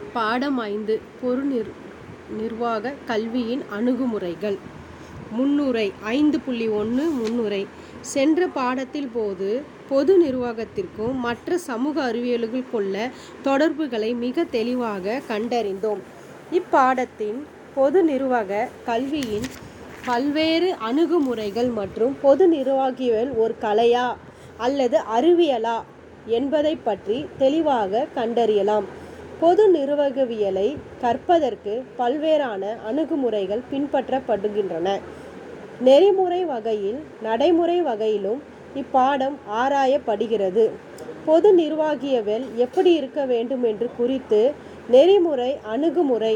பாடம் 5 பொது நிர்வாக கல்வியின் அணுகுமுறைகள். முன்னுரை 5.1 முன்னுரை. சென்ற பாடத்தில் பொது நிர்வாகத்திற்கும் மற்ற சமூக அறிவியல்கள் கொள்ள தொடர்புகளை மிக தெளிவாக கண்டறிந்தோம். இப்பாடத்தின் பொது நிர்வாக கல்வியின் பல்வேறு அணுகுமுறைகள் மற்றும் பொது நிர்வாகியல் ஒரு கலையா அல்லது அறிவியலா என்பதை பற்றி தெளிவாக கண்டறியலாம். பொது நிர்வாகவியலை கற்பதற்கு பல்வேறான அணுகுமுறைகள் பின்பற்றப்படுகின்றன. நெறிமுறை வகையில் நடைமுறை வகையிலும் இப்பாடம் ஆராயப்படுகிறது. பொது நிர்வாகியவியல் எப்படி இருக்க வேண்டும் என்று குறித்து நெறிமுறை அணுகுமுறை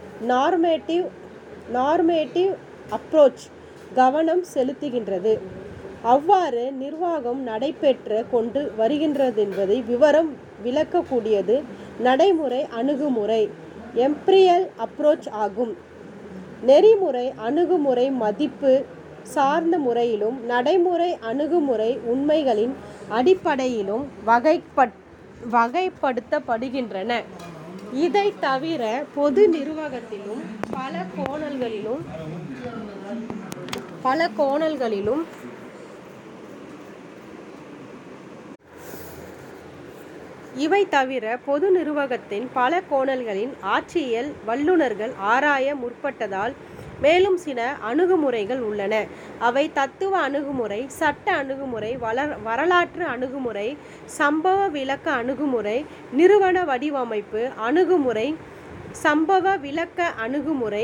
நார்மேட்டிவ் அப்ரோச் கவனம் செலுத்துகின்றது. அவ்வாறு நிர்வாகம் நடைபெற்று கொண்டு வருகின்றதென்பதை விவரம் விளக்கக்கூடியது நடைமுறை அணுகுமுறை எம்பிரியல் அப்ரோச் ஆகும். நெறிமுறை அணுகுமுறை மதிப்பு சார்ந்த முறையிலும் நடைமுறை அணுகுமுறை உண்மைகளின் அடிப்படையிலும் வகைப்படுத்தப்படுகின்றன. இதை தவிர பொது நிர்வாகத்திலும் பல கோணல்களிலும் இவை தவிர பொது நிர்வாகத்தின் பல கோணல்களின் ஆட்சியியல் வல்லுநர்கள் ஆராய முற்பட்டதால் மேலும் சில அணுகுமுறைகள் உள்ளன. அவை தத்துவ அணுகுமுறை, சட்ட அணுகுமுறை, வரலாற்று அணுகுமுறை, சம்பவ விளக்க அணுகுமுறை, நிறுவன வடிவமைப்பு அணுகுமுறை, சம்பவ விளக்க அணுகுமுறை,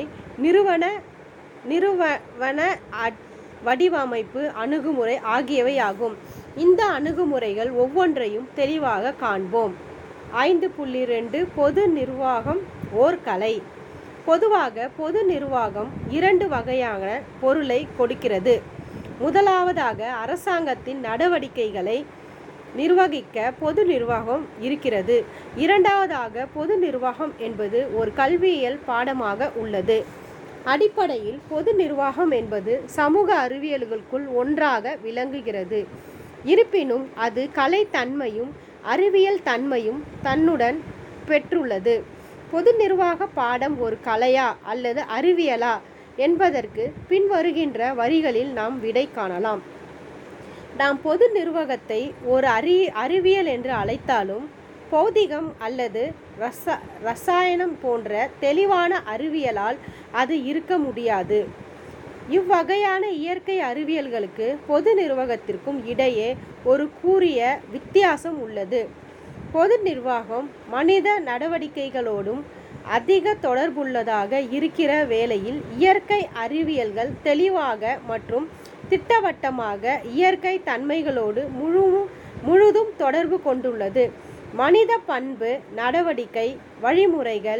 நிறுவன வடிவமைப்பு அணுகுமுறை ஆகியவை ஆகும். இந்த அணுகுமுறைகள் ஒவ்வொன்றையும் தெளிவாக காண்போம். 5.2 பொது நிர்வாகம் ஓர் கலை. பொதுவாக பொது நிர்வாகம் 2 வகையான பொருளை கொடுக்கிறது. முதலாவதாக அரசாங்கத்தின் நடவடிக்கைகளை நிர்வகிக்க பொது நிர்வாகம் இருக்கிறது. இரண்டாவதாக பொது நிர்வாகம் என்பது ஒரு கல்வியியல் பாடமாக உள்ளது. அடிப்படையில் பொது நிர்வாகம் என்பது சமூக அறிவியல்களுக்குள் ஒன்றாக விளங்குகிறது. இருப்பினும் அது கலை தன்மையும் அறிவியல் தன்மையும் தன்னுடன் பெற்றுள்ளது. பொது நிர்வாக பாடம் ஒரு கலையா அல்லது அறிவியலா என்பதற்கு பின்வருகின்ற வரிகளில் நாம் விடை காணலாம். நாம் பொது நிர்வாகத்தை ஒரு அறிவியல் என்று அழைத்தாலும் பௌதிகம் அல்லது ரசாயனம் போன்ற தெளிவான அறிவியலால் அது இருக்க முடியாது. இவ்வகையான இயற்கை அறிவியல்களுக்கு பொது நிர்வாகத்திற்கும் இடையே ஒரு கூரிய வித்தியாசம் உள்ளது. பொது நிர்வாகம் மனித நடவடிக்கைகளோடும் அதிக தொடர்புள்ளதாக இருக்கிற வேளையில் இயற்கை அறிவியல்கள் தெளிவாக மற்றும் திட்டவட்டமாக இயற்கை தன்மைகளோடு முழுதும் தொடர்பு கொண்டுள்ளது. மனித பண்பு, நடவடிக்கை, வழிமுறைகள்,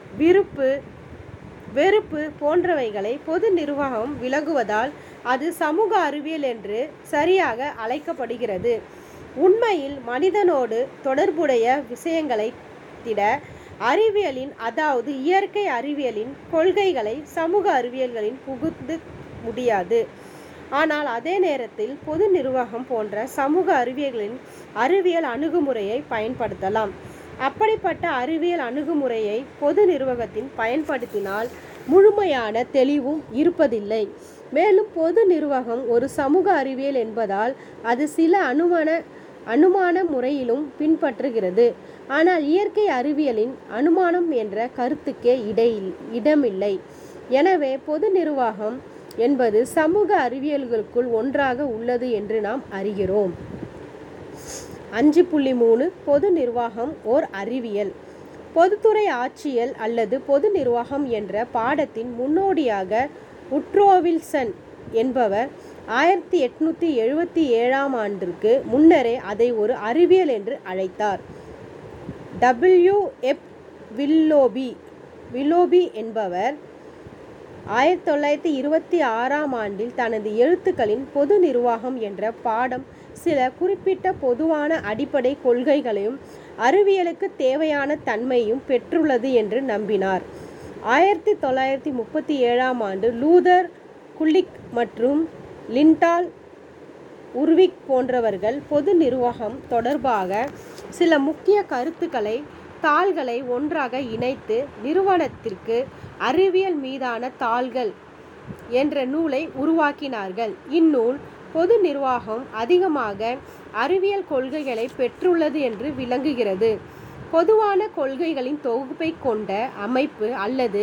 வெறுப்பு போன்றவைகளை பொது நிர்வாகம் விளக்குவதால் அது சமூக அறிவியல் என்று சரியாக அழைக்கப்படுகிறது. உண்மையில் மனிதனோடு தொடர்புடைய விஷயங்களை திட அறிவியலின் அதாவது இயற்கை அறிவியலின் கொள்கைகளை சமூக அறிவியல்களின் புகுத்த முடியாது. ஆனால் அதே நேரத்தில் பொது நிர்வாகம் போன்ற சமூக அறிவியல்களின் அறிவியல் அணுகுமுறையை பயன்படுத்தலாம். அப்படிப்பட்ட அறிவியல் அணுகுமுறையை பொது நிர்வாகத்தின் பயன்படுத்தினால் முழுமையான தெளிவும் இருப்பதில்லை. மேலும் பொது நிர்வாகம் ஒரு சமூக அறிவியல் என்பதால் அது சில அனுமான முறையிலும் பின்பற்றுகிறது. ஆனால் இயற்கை அறிவியலின் அனுமானம் என்ற கருத்துக்கே இடமில்லை. எனவே பொது நிர்வாகம் என்பது சமூக அறிவியல்களுக்குள் ஒன்றாக உள்ளது என்று நாம் அறிகிறோம். 5.3 பொது நிர்வாகம் ஓர் அறிவியல். பொதுத்துறை ஆட்சியல் அல்லது பொது நிர்வாகம் என்ற பாடத்தின் முன்னோடியாக உட்ரோ வில்சன் என்பவர் 1877 ஆண்டிற்கு முன்னரே அதை ஒரு அறிவியல் என்று அழைத்தார். W.F. வில்லோபி என்பவர் 1926 ஆண்டில் தனது எழுத்துக்களின் பொது நிர்வாகம் என்ற பாடம் சில குறிப்பிட்ட பொதுவான அடிப்படை கொள்கைகளையும் அறிவியலுக்கு தேவையான தன்மையும் பெற்றுள்ளது என்று நம்பினார். 1937 ஆண்டு லூதர் குலிக் மற்றும் லிண்டால் உர்விக் போன்றவர்கள் பொது நிர்வாகம் தொடர்பாக சில முக்கிய கருத்துக்களை தாள்களை ஒன்றாக இணைத்து நிறுவனத்திற்கு அறிவியல் மீதான தாள்கள் என்ற நூலை உருவாக்கினார்கள். இந்நூல் பொது நிர்வாகம் அதிகமாக அறிவியல் கொள்கைகளை பெற்றுள்ளது என்று விளங்குகிறது. பொதுவான கொள்கைகளின் தொகுப்பை கொண்ட அமைப்பு அல்லது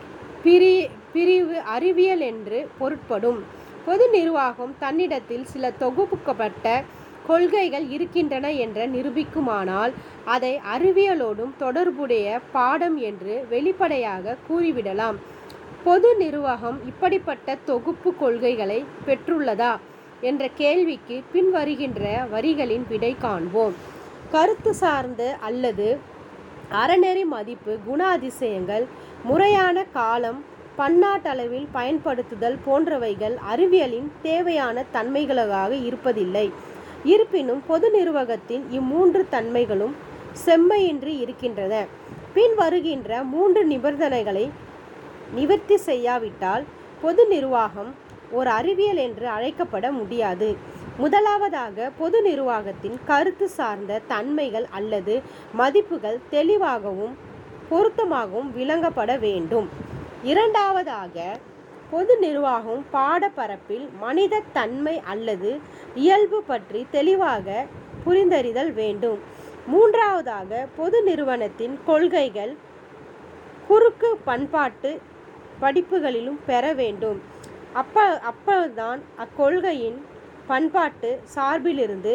பிரிவு அறிவியல் என்று பொருட்படும். பொது நிர்வாகம் தன்னிடத்தில் சில தொகுக்கப்பட்ட கொள்கைகள் இருக்கின்றன என்று நிரூபிக்குமானால் அதை அறிவியலோடும் தொடர்புடைய பாடம் என்று வெளிப்படையாக கூறிவிடலாம். பொது நிர்வாகம் இப்படிப்பட்ட தொகுப்பு கொள்கைகளை பெற்றுள்ளதா என்ற கேள்விக்கு பின்வருகின்ற வரிகளின் விடை காண்போம். கருத்து சார்ந்த அல்லது அறநெறி மதிப்பு, குணாதிசயங்கள், முறையான காலம், பன்னாட்டளவில் பயன்படுத்துதல் போன்றவைகள் அறிவியலின் தேவையான தன்மைகளாக இருப்பதில்லை. இருப்பினும் பொது நிர்வாகத்தின் இம்மூன்று தன்மைகளும் செம்மையின்றி இருக்கின்றன. பின் வருகின்ற 3 நிபந்தனைகளை நிவர்த்தி செய்யாவிட்டால் பொது நிர்வாகம் ஒரு அறிவியல் என்று அழைக்கப்பட முடியாது. முதலாவதாக, பொது நிர்வாகத்தின் கருத்து சார்ந்த தன்மைகள் அல்லது மதிப்புகள் தெளிவாகவும் பொருத்தமாகவும் விளங்கப்பட வேண்டும். இரண்டாவதாக, பொது நிர்வாகம் பாடப்பரப்பில் மனித தன்மை அல்லது இயல்பு பற்றி தெளிவாக புரிந்தறிதல் வேண்டும். மூன்றாவதாக, பொது நிறுவனத்தின் கொள்கைகள் குறுக்கு பண்பாட்டு படிப்புகளிலும் பெற வேண்டும். அப்போதுதான் அக்கொள்கையின் பண்பாட்டு சார்பிலிருந்து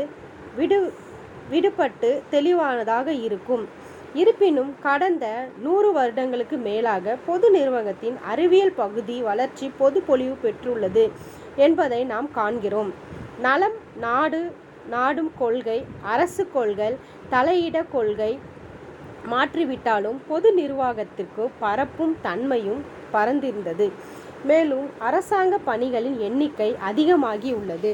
விடுபட்டு தெளிவானதாக இருக்கும். இருப்பினும் கடந்த 100 வருடங்களுக்கு மேலாக பொது நிர்வாகத்தின் அறிவியல் பகுதி வளர்ச்சி பொது பொலிவு பெற்றுள்ளது என்பதை நாம் காண்கிறோம். நலம் நாடும் கொள்கை, அரசு கொள்கை, தலையிட கொள்கை மாற்றிவிட்டாலும் பொது நிர்வாகத்திற்கு பரப்பும் தன்மையும் பரந்திருந்தது. மேலும் அரசாங்க பணிகளின் எண்ணிக்கை அதிகமாகியுள்ளது.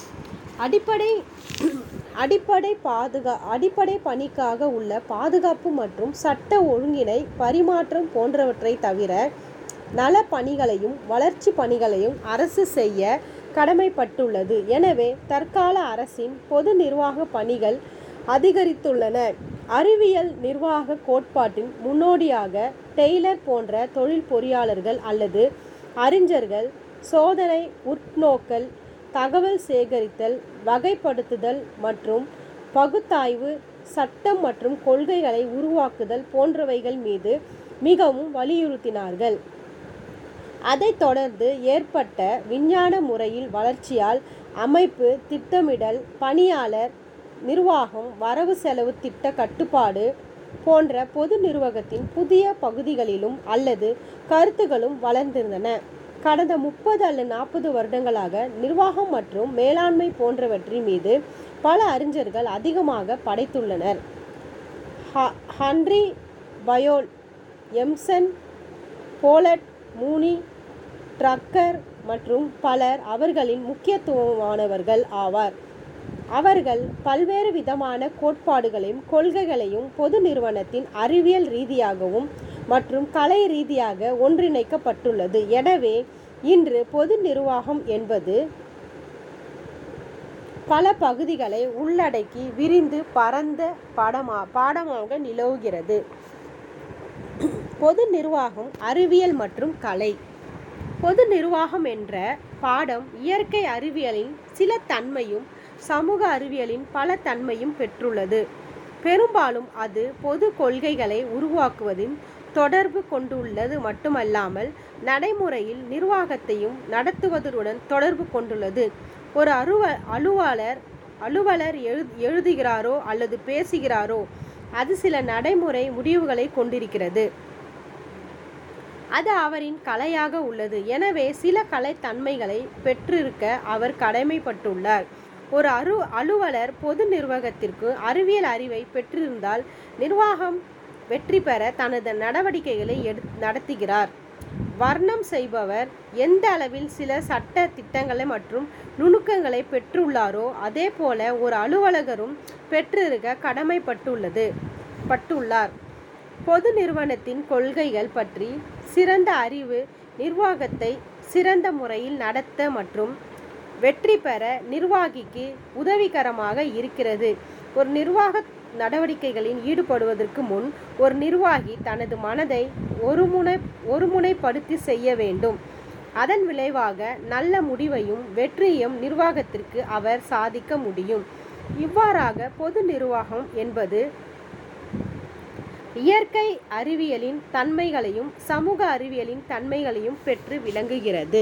அடிப்படை பணிக்காக உள்ள பாதுகாப்பு மற்றும் சட்ட ஒழுங்கினை பரிமாற்றம் போன்றவற்றை தவிர நல பணிகளையும் வளர்ச்சி பணிகளையும் அரசு செய்ய கடமைப்பட்டுள்ளது. எனவே தற்கால அரசின் பொது நிர்வாக பணிகள் அதிகரித்துள்ளன. அறிவியல் நிர்வாக கோட்பாட்டின் முன்னோடியாக டெய்லர் போன்ற தொழில் பொறியாளர்கள் அல்லது அறிஞர்கள் சோதனை, உட்நோக்கல், தகவல் சேகரித்தல், வகைப்படுத்துதல் மற்றும் பகுத்தாய்வு, சட்டம் மற்றும் கொள்கைகளை உருவாக்குதல் போன்றவைகள் மீது மிகவும் வலியுறுத்தினார்கள். அதைத் தொடர்ந்து ஏற்பட்ட விஞ்ஞான முறையில் வளர்ச்சியால் அமைப்பு, திட்டமிடல், பணியாளர் நிர்வாகம், வரவு செலவு திட்ட கட்டுப்பாடு போன்ற பொது நிர்வாகத்தின் புதிய பகுதிகளிலும் அல்லது கருத்துகளும் வளர்ந்திருந்தன. கடந்த 30 அல்லது 40 வருடங்களாக நிர்வாகம் மற்றும் மேலாண்மை போன்றவற்றின் மீது பல அறிஞர்கள் அதிகமாக படைத்துள்ளனர். Henry Fayol, Emerson, Follett, Mooney, Drucker மற்றும் பலர் அவர்களின் முக்கியத்துவமானவர்கள் ஆவார். அவர்கள் பல்வேறு விதமான கோட்பாடுகளையும் கொள்கைகளையும் பொது நிறுவனத்தின் அறிவியல் ரீதியாகவும் மற்றும் கலை ரீதியாக ஒன்றிணைக்கப்பட்டுள்ளது. எனவே இன்று பொது நிர்வாகம் என்பது பல பகுதிகளை உள்ளடக்கி விரிந்து பரந்த பாடமாக நிலவுகிறது. பொது நிர்வாகம், அறிவியல் மற்றும் கலை. பொது நிர்வாகம் என்ற பாடம் இயற்கை அறிவியலின் சில தன்மையும் சமூக அறிவியலின் பல தன்மையும் பெற்றுள்ளது. பெரும்பாலும் அது பொது கொள்கைகளை உருவாக்குவதில் தொடர்பு கொண்டுள்ளது மட்டுமல்லாமல் நடைமுறையில் நிர்வாகத்தையும் நடத்துவதுடன் தொடர்பு கொண்டுள்ளது. ஒரு அலுவலர் எழுதுகிறாரோ அல்லது பேசுகிறாரோ அது சில நடைமுறை முடிவுகளை கொண்டிருக்கிறது. அது அவரின் கலையாக உள்ளது. எனவே சில கலை தன்மைகளை பெற்றிருக்க அவர் கடமைப்பட்டுள்ளார். ஒரு அலுவலர் பொது நிர்வாகத்திற்கு அறிவியல் அறிவை பெற்றிருந்தால் நிர்வாகம் வெற்றி பெற தனது நடவடிக்கைகளை நடத்துகிறார். வர்ணம் செய்பவர் எந்த அளவில் சில சட்ட திட்டங்களை மற்றும் நுணுக்கங்களை பெற்றுள்ளாரோ அதே போல ஒரு அலுவலகரும் பெற்றிருக்க கடமைப்பட்டுள்ளார். பொது நிறுவனத்தின் கொள்கைகள் பற்றி சிறந்த அறிவு நிர்வாகத்தை சிறந்த முறையில் நடத்த மற்றும் வெற்றி பெற நிர்வாகிக்கு உதவிகரமாக இருக்கிறது. ஒரு நடவடிக்கைகளில் ஈடுபடுவதற்கு முன் ஒரு நிர்வாகி தனது மனதை ஒருமுனைப்படுத்தி செய்ய வேண்டும். அதன் விளைவாக நல்ல முடிவையும் வெற்றியையும் நிர்வாகத்திற்கு அவர் சாதிக்க முடியும். இவ்வாறாக பொது நிர்வாகம் என்பது இயற்கை அறிவியலின் தன்மைகளையும் சமூக அறிவியலின் தன்மைகளையும் பெற்று விளங்குகிறது.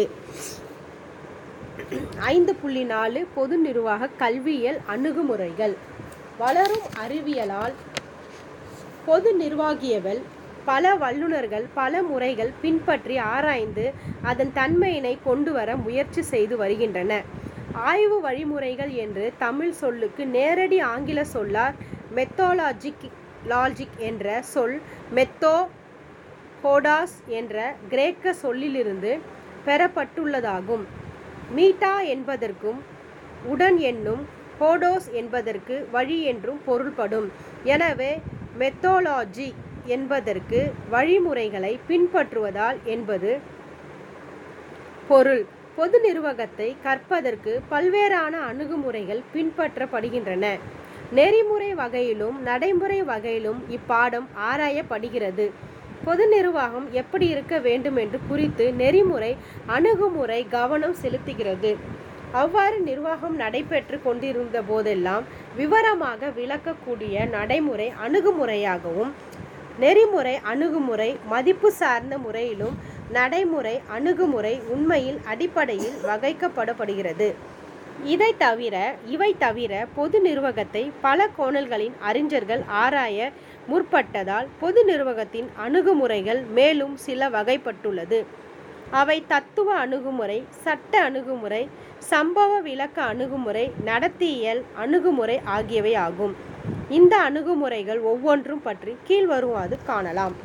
5.4 பொது நிர்வாக கல்வியியல் அணுகுமுறைகள். வளரும் அறிவியலால் பொது நிர்வாகியல் பல வல்லுநர்கள் பல முறைகள் பின்பற்றி ஆராய்ந்து அதன் தன்மையினை கொண்டு வர முயற்சி செய்து வருகின்றனர். ஆய்வு வழிமுறைகள் என்று தமிழ் சொல்லுக்கு நேரடி ஆங்கில சொல்லார் மெத்தோலாஜிக் என்ற சொல் மெத்தோஹோடாஸ் என்ற கிரேக்க சொல்லிலிருந்து பெறப்பட்டுள்ளதாகும். மீட்டா என்பதற்கும் உடன் என்னும் ஹோடோஸ் என்பதற்கு வழி என்றும் பொருள்படும். எனவே மெத்தோலாஜி என்பதற்கு வழிமுறைகளை பின்பற்றுவதால் என்பது பொருள். பொது நிர்வாகத்தை கற்பதற்கு பல்வேறான அணுகுமுறைகள் பின்பற்றப்படுகின்றன. நெறிமுறை வகையிலும் நடைமுறை வகையிலும் இப்பாடம் ஆராயப்படுகிறது. பொது நிர்வாகம் எப்படி இருக்க வேண்டும் என்று குறித்து நெறிமுறை அணுகுமுறை கவனம் செலுத்துகிறது. அவ்வாறு நிர்வாகம் நடைபெற்று கொண்டிருந்த போதெல்லாம் விவரமாக விளக்கக்கூடிய நடைமுறை அணுகுமுறையாகவும் நெறிமுறை அணுகுமுறை மதிப்பு சார்ந்த முறையிலும் நடைமுறை அணுகுமுறை உண்மையில் அடிப்படையில் வகைப்படுகிறது. இவை தவிர பொது நிர்வாகத்தை பல கோணல்களின் அறிஞர்கள் ஆராய முற்பட்டதால் பொது நிர்வாகத்தின் அணுகுமுறைகள் மேலும் சில வகைப்பட்டுள்ளது. அவை தத்துவ அணுகுமுறை, சட்ட அணுகுமுறை, சம்பவ விளக்க அணுகுமுறை, நடத்தியியல் அணுகுமுறை ஆகியவை ஆகும். இந்த அணுகுமுறைகள் ஒவ்வொன்றும் பற்றி கீழ்வருமாறு காணலாம்.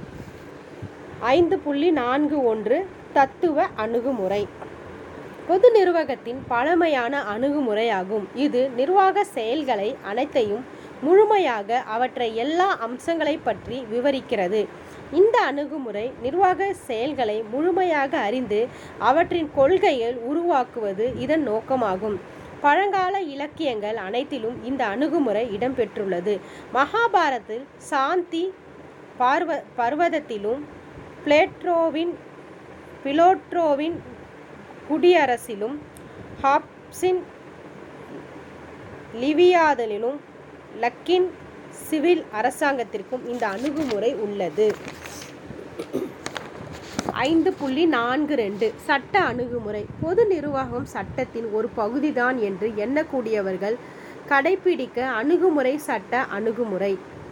5.41 தத்துவ அணுகுமுறை. பொது நிர்வாகத்தின் பழமையான அணுகுமுறையாகும். இது நிர்வாக செயல்களை அனைத்தையும் முழுமையாக அவற்றை எல்லா அம்சங்களை பற்றி விவரிக்கிறது. இந்த அணுகுமுறை நிர்வாக செயல்களை முழுமையாக அறிந்து அவற்றின் கொள்கையை உருவாக்குவது இதன் நோக்கமாகும். பழங்கால இலக்கியங்கள் அனைத்திலும் இந்த அணுகுமுறை இடம்பெற்றுள்ளது. மகாபாரதத்தில் சாந்தி பர்வதத்திலும் பிளேட்டோவின் குடியரசிலும் ஹாப்ஸின் லிவியாதனிலும் லக்கின் சிவில் அரசாங்கத்திற்கும் இந்த அணுகுமுறை உள்ளது. 5.42 சட்ட அணுகுமுறை. பொது நிர்வாகம் சட்டத்தின் ஒரு பகுதிதான் என்று எண்ணக்கூடியவர்கள் கடைபிடிக்க அணுகுமுறை சட்ட அணுகுமுறை.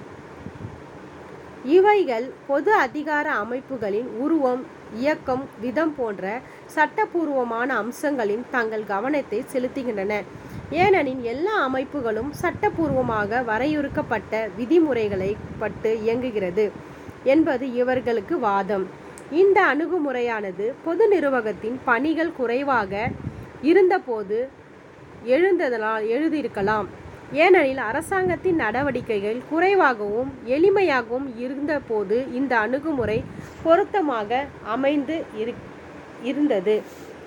இவைகள் பொது அதிகார அமைப்புகளின் உருவம், இயக்கம், விதம் போன்ற சட்டபூர்வமான அம்சங்களின் தங்கள் கவனத்தை செலுத்துகின்றன. ஏனெனில் எல்லா அமைப்புகளும் சட்டபூர்வமாக வரையறுக்கப்பட்ட விதிமுறைகளை பட்டு இயங்குகிறது என்பது இவர்களுக்கு வாதம். இந்த அணுகுமுறையானது பொது நிர்வாகத்தின் பணிகள் குறைவாக இருந்தபோது எழுதியிருக்கலாம். ஏனெனில் அரசாங்கத்தின் நடவடிக்கைகள் குறைவாகவும் எளிமையாகவும் இருந்தபோது இந்த அணுகுமுறை பொருத்தமாக அமைந்து இருந்தது.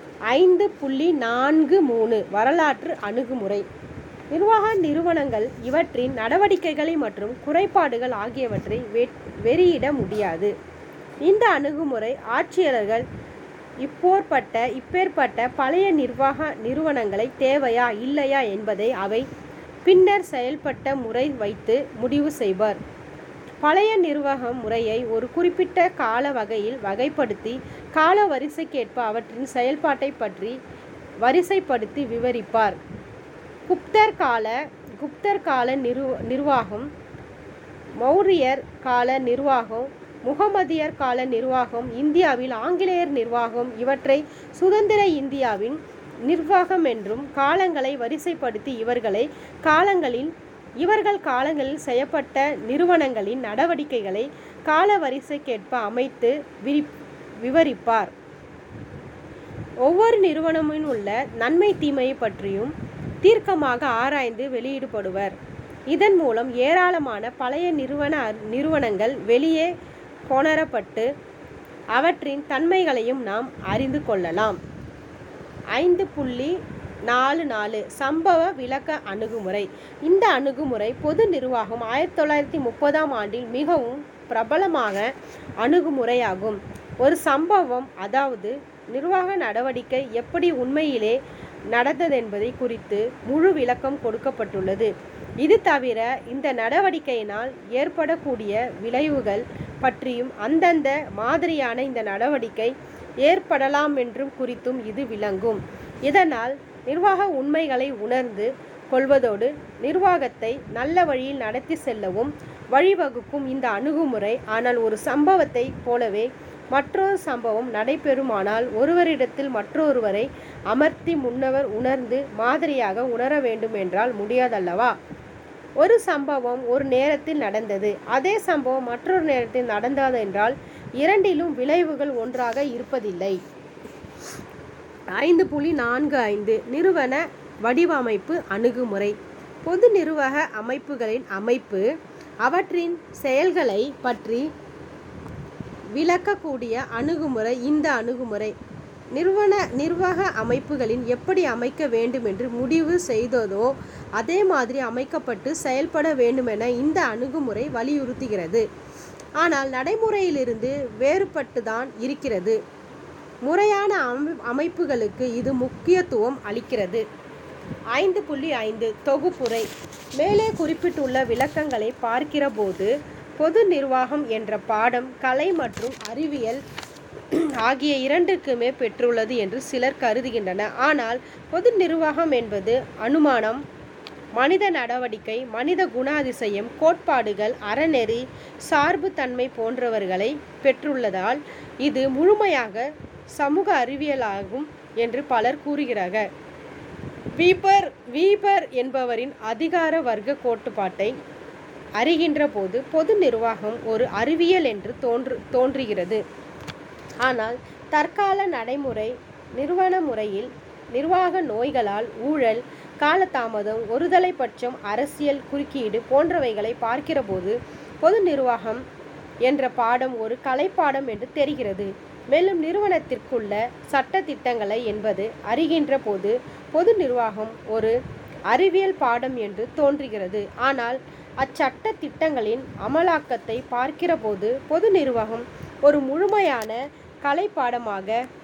5.43 வரலாற்று அணுகுமுறை. நிர்வாக நிறுவனங்கள் இவற்றின் நடவடிக்கைகளை மற்றும் குறைபாடுகள் ஆகியவற்றை வெளியிட முடியாது. இந்த அணுகுமுறை ஆட்சியாளர்கள் இப்பேற்பட்ட பழைய நிர்வாக நிறுவனங்களை தேவையா இல்லையா என்பதை அவை பின்னர் செயல்பட்ட முறை வைத்து முடிவு செய்வர். பழைய நிர்வாக முறையை ஒரு குறிப்பிட்ட கால வகையில் வகைப்படுத்தி கால வரிசைக்கேற்ப அவற்றின் செயல்பாட்டை பற்றி வரிசைப்படுத்தி விவரிப்பார். குப்தர் கால நிர்வாகம், மௌரியர் கால நிர்வாகம், முகமதியர் கால நிர்வாகம், இந்தியாவில் ஆங்கிலேயர் நிர்வாகம் இவற்றை சுதந்திர இந்தியாவின் நிர்வாகம் என்றும் காலங்களை வரிசைப்படுத்தி இவர்கள் காலங்களில் செய்யப்பட்ட நிறுவனங்களின் நடவடிக்கைகளை கால வரிசைக்கேற்ப அமைத்து விவரிப்பார். ஒவ்வொரு நிறுவனமும் உள்ள நன்மை தீமையை பற்றியும் தீர்க்கமாக ஆராய்ந்து வெளியிடப்படுவர். இதன் மூலம் ஏராளமான பழைய நிறுவனங்கள் வெளியே கொணரப்பட்டு அவற்றின் தன்மைகளையும் நாம் அறிந்து கொள்ளலாம். 5.44 4 சம்பவ விளக்க அணுகுமுறை. இந்த அணுகுமுறை பொது நிர்வாகம் 1930ஆம் ஆண்டில் மிகவும் பிரபலமான அணுகுமுறையாகும். ஒரு சம்பவம், அதாவது நிர்வாக நடவடிக்கை எப்படி உண்மையிலே நடந்ததென்பதை குறித்து முழு விளக்கம் கொடுக்கப்பட்டுள்ளது. இது தவிர இந்த நடவடிக்கையினால் ஏற்படக்கூடிய விளைவுகள் பற்றியும் அந்தந்த மாதிரியான இந்த நடவடிக்கை ஏற்படலாமென்றும் குறித்தும் இது விளங்கும். இதனால் நிர்வாக உண்மைகளை உணர்ந்து கொள்வதோடு நிர்வாகத்தை நல்ல வழியில் நடத்தி செல்லவும் வழிவகுக்கும் இந்த அணுகுமுறை. ஆனால் ஒரு சம்பவத்தை போலவே மற்றொரு சம்பவம் நடைபெறுமானால் ஒருவரிடத்தில் மற்றொருவரை அமர்த்தி முன்னவர் உணர்ந்து மாதிரியாக உணர வேண்டும் என்றால் முடியாதல்லவா? ஒரு சம்பவம் ஒரு நேரத்தில் நடந்தது, அதே சம்பவம் மற்றொரு நேரத்தில் நடந்ததென்றால் இரண்டிலும் விளைவுகள் ஒன்றாக இருப்பதில்லை. 5.45 நிறுவன வடிவமைப்பு அணுகுமுறை. பொது நிர்வாக அமைப்புகளின் அமைப்பு, அவற்றின் செயல்களை பற்றி விளக்கக்கூடிய அணுகுமுறை இந்த அணுகுமுறை. நிர்வாக அமைப்புகளின் எப்படி அமைக்க வேண்டுமென்று முடிவு செய்ததோ அதே மாதிரி அமைக்கப்பட்டு செயல்பட வேண்டுமென இந்த அணுகுமுறை வலியுறுத்துகிறது. ஆனால் நடைமுறையிலிருந்து வேறுபட்டுதான் இருக்கிறது. முறையான அமைப்புகளுக்கு இது முக்கியத்துவம் அளிக்கிறது. 5.5 தொகுப்புரை. மேலே குறிப்பிட்டுள்ள விளக்கங்களை பார்க்கிற போது பொது நிர்வாகம் என்ற பாடம் கலை மற்றும் அறிவியல் ஆகிய இரண்டுக்குமே பெற்றுள்ளது என்று சிலர் கருதுகின்றனர். ஆனால் பொது நிர்வாகம் என்பது அனுமானம், மனித நடவடிக்கை, மனித குணாதிசயம், கோட்பாடுகள், அறநெறி, சார்புத்தன்மை போன்றவர்களை பெற்றுள்ளதால் இது முழுமையாக சமூக அறிவியலாகும் என்று பலர் கூறுகிறார்கள். வீபர் என்பவரின் அதிகார வர்க்க கோட்பாட்டை அறிகின்ற போது பொது நிர்வாகம் ஒரு அறிவியல் என்று தோன்றுகிறது. ஆனால் தற்கால நடைமுறை நிறுவன முறையில் நிர்வாக நோய்களால் ஊழல், காலதாமதம், ஒருதலைப்பட்சம், அரசியல் குறுக்கீடு போன்றவைகளை பார்க்கிற போது பொது நிர்வாகம் என்ற பாடம் ஒரு கலைப்பாடம் என்று தெரிகிறது. மேலும் நிறுவனத்திற்குள்ள சட்ட திட்டங்களை என்பது அறிகின்ற போது பொது நிர்வாகம் ஒரு அறிவியல் பாடம் என்று தோன்றுகிறது. ஆனால் அச்சட்ட திட்டங்களின் அமலாக்கத்தை பார்க்கிற போது பொது நிர்வாகம் ஒரு முழுமையான கலைப்பாடமாக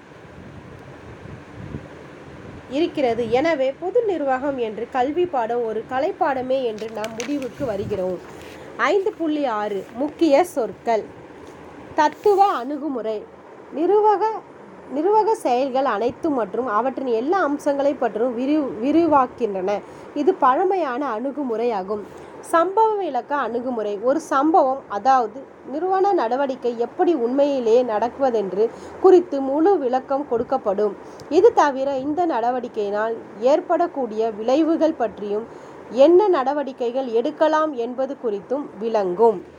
இருக்கிறது. எனவே பொது நிர்வாகம் என்று கல்வி பாடம் ஒரு கலைப்பாடமே என்று நாம் முடிவுக்கு வருகிறோம். 5.6 முக்கிய சொற்கள். தத்துவ அணுகுமுறை. நிர்வாக செயல்கள் அனைத்து மற்றும் அவற்றின் எல்லா அம்சங்களை பற்றும் விரிவாக்கின்றன. இது பழமையான அணுகுமுறையாகும். சம்பவ விளக்க அணுகுமுறை. ஒரு சம்பவம், அதாவது நிறுவன நடவடிக்கை எப்படி உண்மையிலே நடக்குவதென்று குறித்து முழு விளக்கம் கொடுக்கப்படும். இது தவிர இந்த நடவடிக்கையினால் ஏற்படக்கூடிய விளைவுகள் பற்றியும் என்ன நடவடிக்கைகள் எடுக்கலாம் என்பது குறித்தும் விளங்கும்.